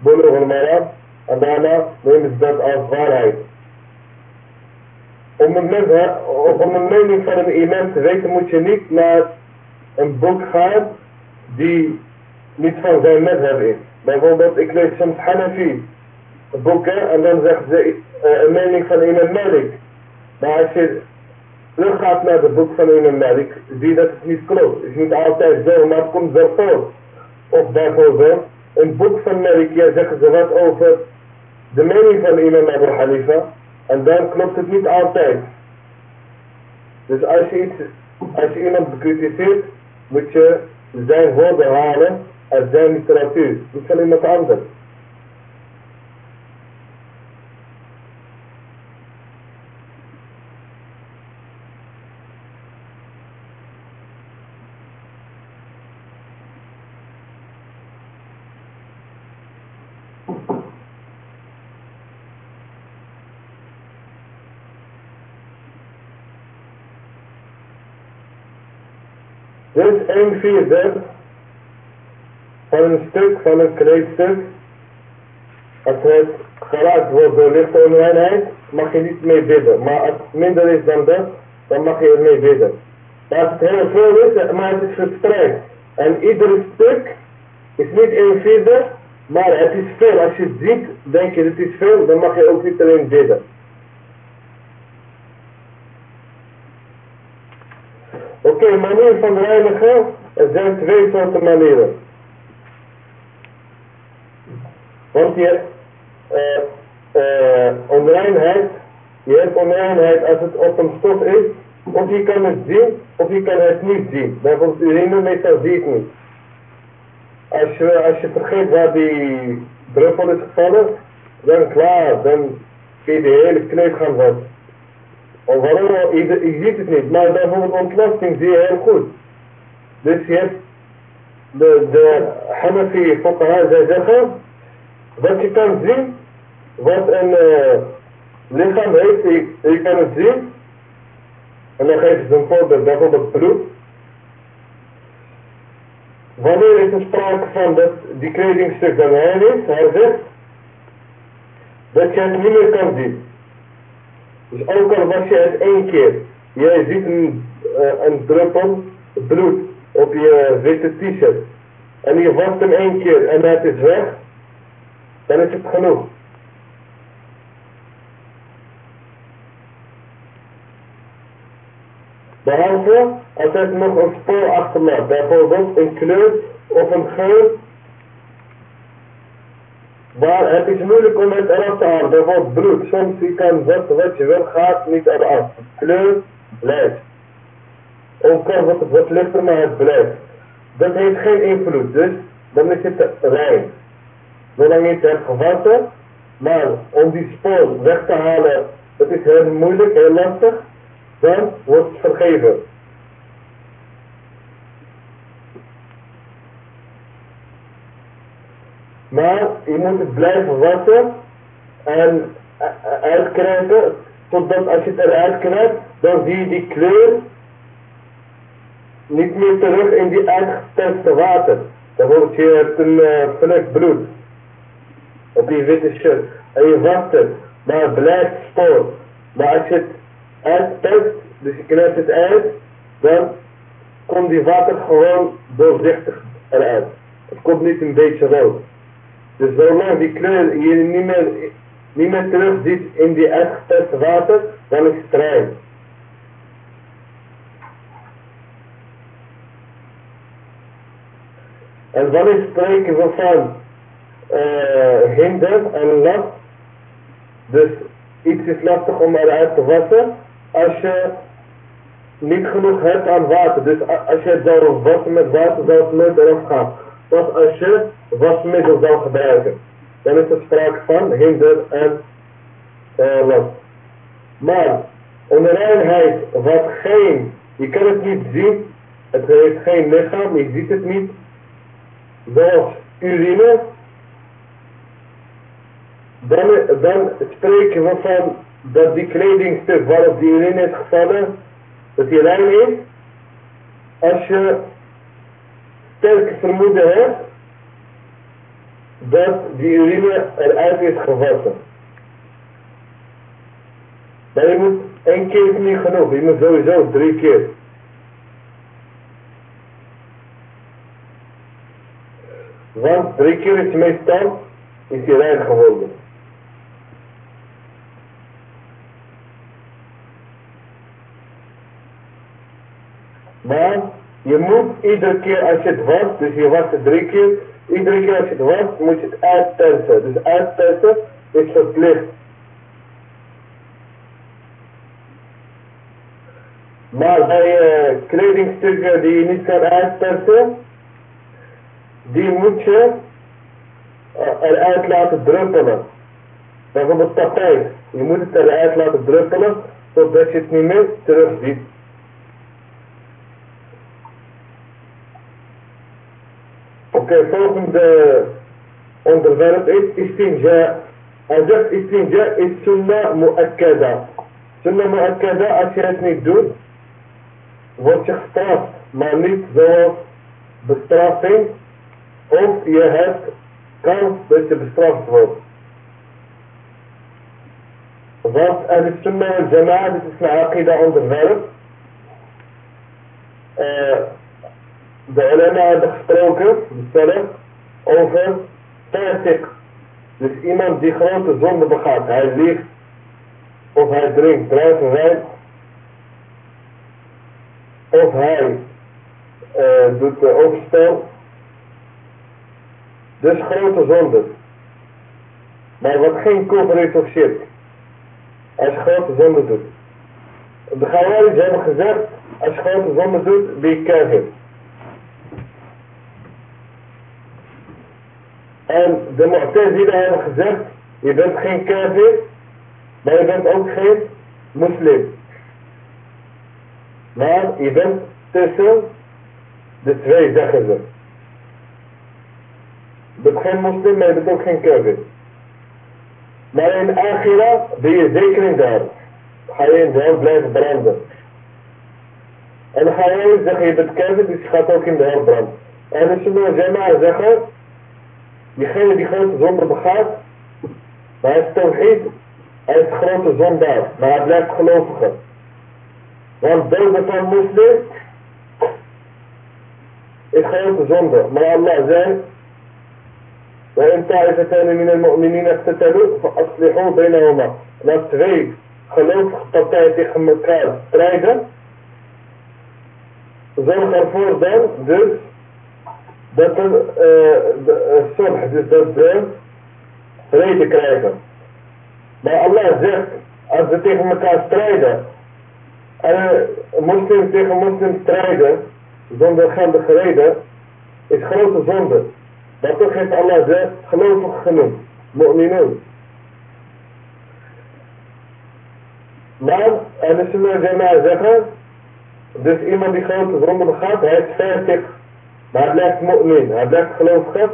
Bulugh al-Maram en daarna nemen ze dat als waarheid. Om een mening van een imam te weten moet je niet naar een boek gaan die niet van zijn madhab is. Bijvoorbeeld, ik lees soms Hanafi boeken en dan zegt ze een mening van imam Malik. Maar als je teruggaat naar het boek van imam Malik, zie je dat het niet klopt. Het is niet altijd zo, maar het komt wel voor. Of bijvoorbeeld, een boek van Malik, ja, zeggen ze wat over de mening van imam Abu Hanifa en dan klopt het niet altijd. Dus als je iemand bekritiseert, moet je zijn woorden halen uit zijn literatuur, niet van iemand anders. Dit is 1/4 van een stuk, van een kleedstuk. Als het geraakt wordt door lichte onreinheid, mag je niet mee bidden. Maar als het minder is dan dat, dan mag je ermee bidden. Maar als het heel veel is, maar het is verspreid. En ieder stuk is niet 1/4, maar het is veel. Als je het ziet, denk je het is veel, dan mag je ook niet alleen bidden. Oké, manier van reinigen, er zijn 2 soorten manieren. Want je onreinheid, je hebt onreinheid als het op een stof is, of je kan het zien, of je kan het niet zien. Bijvoorbeeld urine, meestal zie je het niet. Als je vergeet waar die druppel is gevallen, dan klaar, dan kun je de hele kleed gaan wassen. Of waarom? Je ziet het niet, maar bijvoorbeeld ontlasting zie je heel goed. Dus je hebt de Hanafi fuqaha, zij zeggen, wat je kan zien, wat een lichaam heeft, je kan het zien. En dan geven ze een voorbeeld, bijvoorbeeld bloed. Wanneer is er sprake van dat die kledingstuk dan heil is, hij zegt, dat je het niet meer kan zien. Dus ook al was je het 1 keer, jij ziet een druppel bloed op je witte t-shirt en je wast hem 1 keer en het is weg, dan is het genoeg. Behalve als het nog een spoor achterlaat, bijvoorbeeld een kleur of een geur. Maar het is moeilijk om het eraf te halen, bijvoorbeeld bloed. Soms je kan wat je wil gaat niet eraf. Kleur blijft. Ook al wordt het wat lichter, maar het blijft. Dat heeft geen invloed, dus dan is het rein. Zolang je het hebt gewassen, maar om die spoor weg te halen, dat is heel moeilijk, heel lastig, dan wordt het vergeven. Maar je moet het blijven wassen en uitkrijgen, totdat als je het eruit krijgt, dan zie je die kleur niet meer terug in die uitgeperste water. Bijvoorbeeld je hebt een vlek bloed op die witte shirt en je wast het, maar het blijft spoor. Maar als je het uitperst, dus je knijpt het uit, dan komt die water gewoon doorzichtig eruit. Het komt niet een beetje rood. Dus zolang die kleur je niet meer terug ziet in die uitgeperste water, dan is het rein. En wanneer spreken we van hinder en last, dus iets is lastig om eruit te wassen, als je niet genoeg hebt aan water. Dus als je het zou wassen met water, zou het nooit eraf gaan. Pas als je wasmiddel zou gebruiken, dan is er sprake van hinder en last. Maar onreinheid wat geen, je kan het niet zien, het heeft geen lichaam, je ziet het niet, zoals urine, dan spreken we van dat die kledingstuk waarop die urine is gevallen, dat die rein is. Als je sterke vermoeden hebt dat die urine eruit is gewassen. Maar je moet 1 keer is niet genoeg, je moet sowieso 3 keer. Want 3 keer is meestal is hij rein geworden. Maar je moet iedere keer als je het wast, dus je wast het 3 keer, iedere keer als je het wast moet je het uitpersen. Dus uitpersen is verplicht. Maar bij kledingstukken die je niet kan uitpersen, die moet je eruit laten druppelen. Bijvoorbeeld tapijt. Je moet het eruit laten druppelen, zodat je het niet meer terug ziet. Oké, volgende onderwerp is istinja. Hij zegt istinja is sunnah mu'akkada. Sunnah mu'akkada, als je het niet doet, word je gestraft. Maar niet zoals bestraffing, of je hebt kans dat je bestraft wordt. Want er is sunnah al jama'a, dit is een aqida onderwerp. De ulama hebben gesproken, de salaf, over fasiq. Dus iemand die grote zonde begaat. Hij liegt, of hij drinkt drank wijn, of hij doet overspel. Dus grote zonde. Maar wat geen koffer is of shirk. Als je grote zonde doet. De Khawarij hebben gezegd, als je grote zonde doet, ben je kafir. En de Mu'tazila hebben gezegd, je bent geen kafir, maar je bent ook geen moslim. Maar je bent tussen de twee, zeggen ze. Je bent geen moslim, maar je bent ook geen kafir. Maar in Akhira ben je zeker in de hel. Ga je in de hel blijven branden. En dan ga je zeggen, je bent kafir, dus je gaat ook in de hel branden. En de Sunnah Jama'a zeggen, diegene die grote zonde begaat, maar hij is tawhid, hij is grote zondaar, maar hij blijft gelovige. Want doden van moslim is grote zonde. Maar Allah zei, وَإِنْ طَائِفَتَانِ مِنَ الْمُؤْمِنِينَ اقْتَتَلُوا فَأَصْلِحُوا بَيْنَهُمَا. En als 2 gelovige partijen tegen elkaar strijden, zorg ervoor dan dus dat er sulh, dus dat ze vrede krijgen. Maar Allah zegt, als ze tegen elkaar strijden, en moslims tegen moslims strijden, zonder geldige reden, is grote zonde. Maar toch heeft Allah zegt, gelovig genoemd, mu'minun. Maar, en de Sunnah Jama'a zeggen, dus iemand die grote zonde begaat, hij is fertig. Maar hij blijft mu'min, hij blijft gelovig.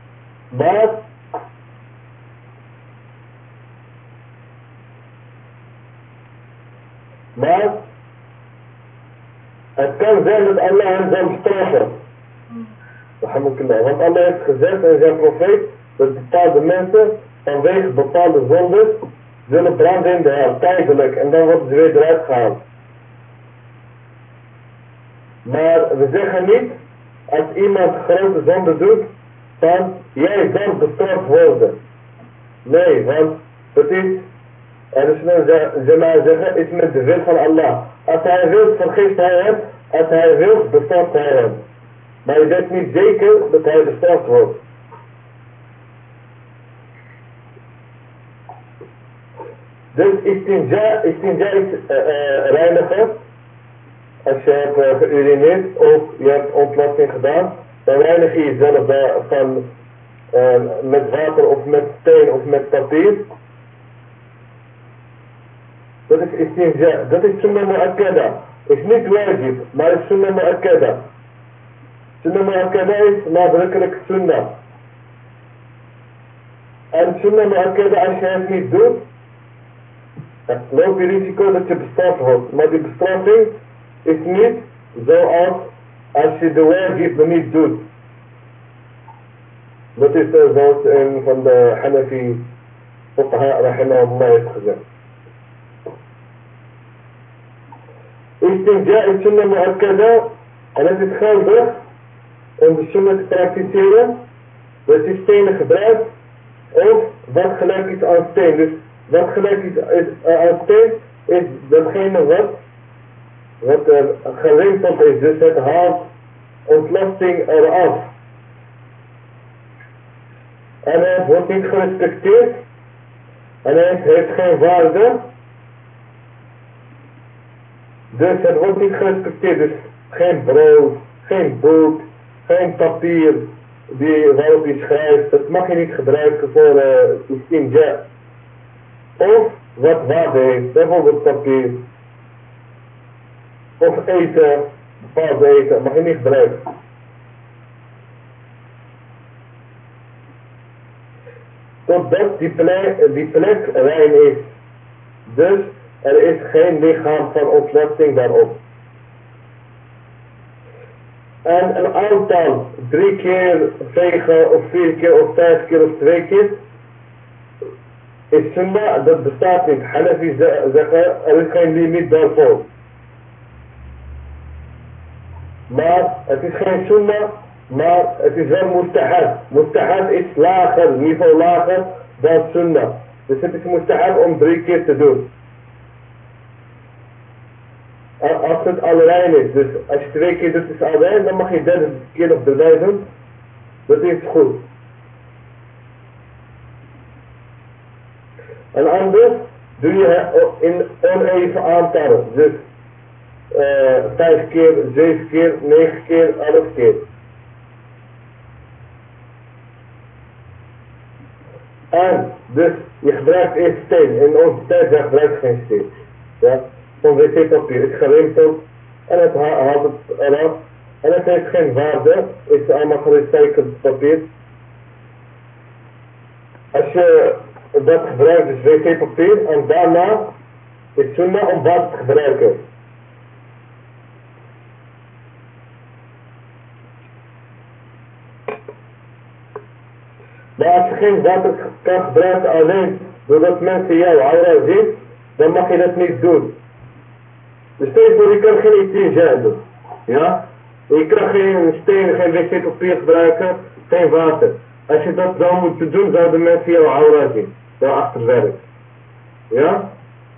Maar het kan zijn dat Allah hem zal bestraffen. Want Allah heeft gezegd in zijn profeet dat bepaalde mensen vanwege bepaalde zondes zullen branden in de hel, tijdelijk, en dan worden ze weer eruit gehaald. Maar we zeggen niet, als iemand grote zonde doet, dan jij zal bestraft worden. Nee, want dat is, en de Sunnah zeggen, is met de wil van Allah. Als hij wil, vergeeft hij hem. Als hij wil, bestraft hij hem. Maar je bent niet zeker dat hij bestraft wordt. Dus istinja is reinigen. Als je hebt geurineerd of je hebt ontlasting gedaan, dan reinig je jezelf van met water of met steen of met papier. Dat is istinja. Dat is sunnah mu'akkada. Is niet wajib, maar is sunnah mu'akkada. Sunnah mu'akkada is nadrukkelijk sunnah. En sunnah mu'akkada, als je het niet doet, dan loop je risico dat je bestraft wordt. Maar die bestraffing is niet zoals als je de wajib niet doet. Dat is zoals een van de Hanafi fuqaha rahimahullah heeft gezegd. Istinja is sunnah mu'akkada en het is geldig om de sunnah te praktiseren. Dat is stenen gebruikt of wat gelijk is aan steen. Dus wat gelijk is aan steen is datgene wat er gerimpeld is. Dus het haalt ontlasting eraf. En het wordt niet gerespecteerd. En het heeft geen waarde. Dus het wordt niet gerespecteerd. Dus geen brood, geen boek, geen papier waarop je schrijft. Dat mag je niet gebruiken voor istinja. Of wat waarde heeft. Bijvoorbeeld papier. Of eten. Bepaalde eten. Mag je niet gebruiken. Totdat die plek rein is. Dus er is geen lichaam van ontlasting daarop. En een aantal 3 keer vegen of 4 keer of 5 keer of 2 keer is sunnah, dat bestaat niet. Hanafi zeggen er is geen limiet daarvoor. Maar het is geen sunnah, maar het is wel mustahab. Mustahab is lager, niveau lager dan sunnah. Dus het is mustahab om 3 keer te doen. Als het al rein is, dus als je 2 keer doet is al rein, dan mag je 3 keer of 3 doen. Dat is goed. En anders doe je in oneven aantallen. Dus 5 keer, 7 keer, 9 keer, 11 keer. En dus je gebruikt eerst steen. In onze tijd gebruik je geen steen. Ja? Van wc-papier is gerimpeld en het haalt het eraf. En het heeft geen waarde. Het is allemaal gerecycled papier. Als je dat gebruikt, dus wc-papier, en daarna is sunnah om water te gebruiken. Maar als je geen water kan gebruiken alleen doordat mensen jouw aura zien, dan mag je dat niet doen. Dus stel je voor, je kan geen istinja doen. Ja? Je kan geen steen, geen wc-papier gebruiken, geen water. Als je dat zou moeten doen, zouden mensen jouw aura zien. Daarachter werkt. Ja?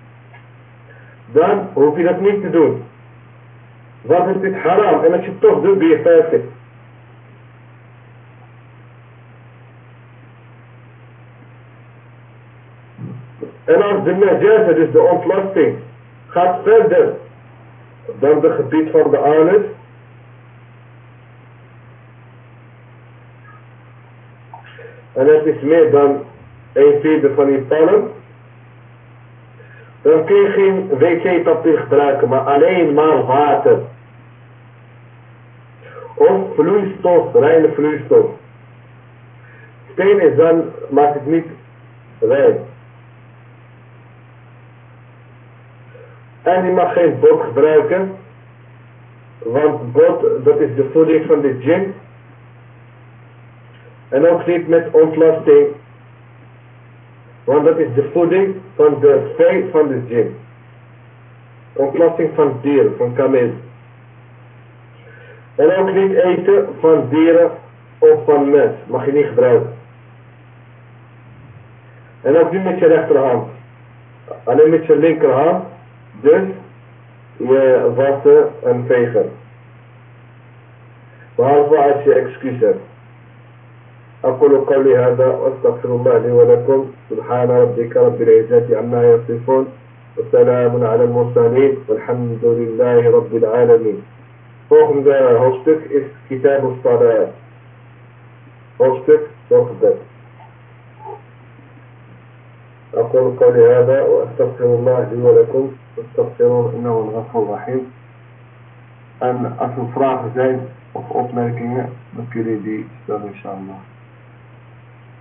Dan hoef je dat niet te doen. Want het is haram. En als je het toch doet, ben je perfect. En als de najasa, dus de ontlasting, gaat verder dan het gebied van de anus, en het is meer dan 1/4 van je palm, dan kun je geen wc-papier gebruiken, maar alleen maar water. Of vloeistof, reine vloeistof. Steen is dan, maakt het niet rein. En je mag geen bot gebruiken, want bot, dat is de voeding van de djinn. En ook niet met ontlasting, want dat is de voeding van de vee van de djinn. Ontlasting van dieren, van kameel. En ook niet eten van dieren of van mens, mag je niet gebruiken. En ook niet met je rechterhand, alleen met je linkerhand. Dus je wassen en vegen. Behalve als je excuus hebt. أقول قولي هذا وأستغفر الله لي ولكم سبحان ربك رب العزة عما يصفون وسلام على المرسلين والحمد لله رب العالمين. Volgende hoofdstuk is Kitab al-Salat. Hoofdstuk volgende. أقول قولي هذا وأستغفر الله لي ولكم واستغفروه إنه الغفور الرحيم. En als er vragen zijn of opmerkingen, dan kun je die stellen inshallah.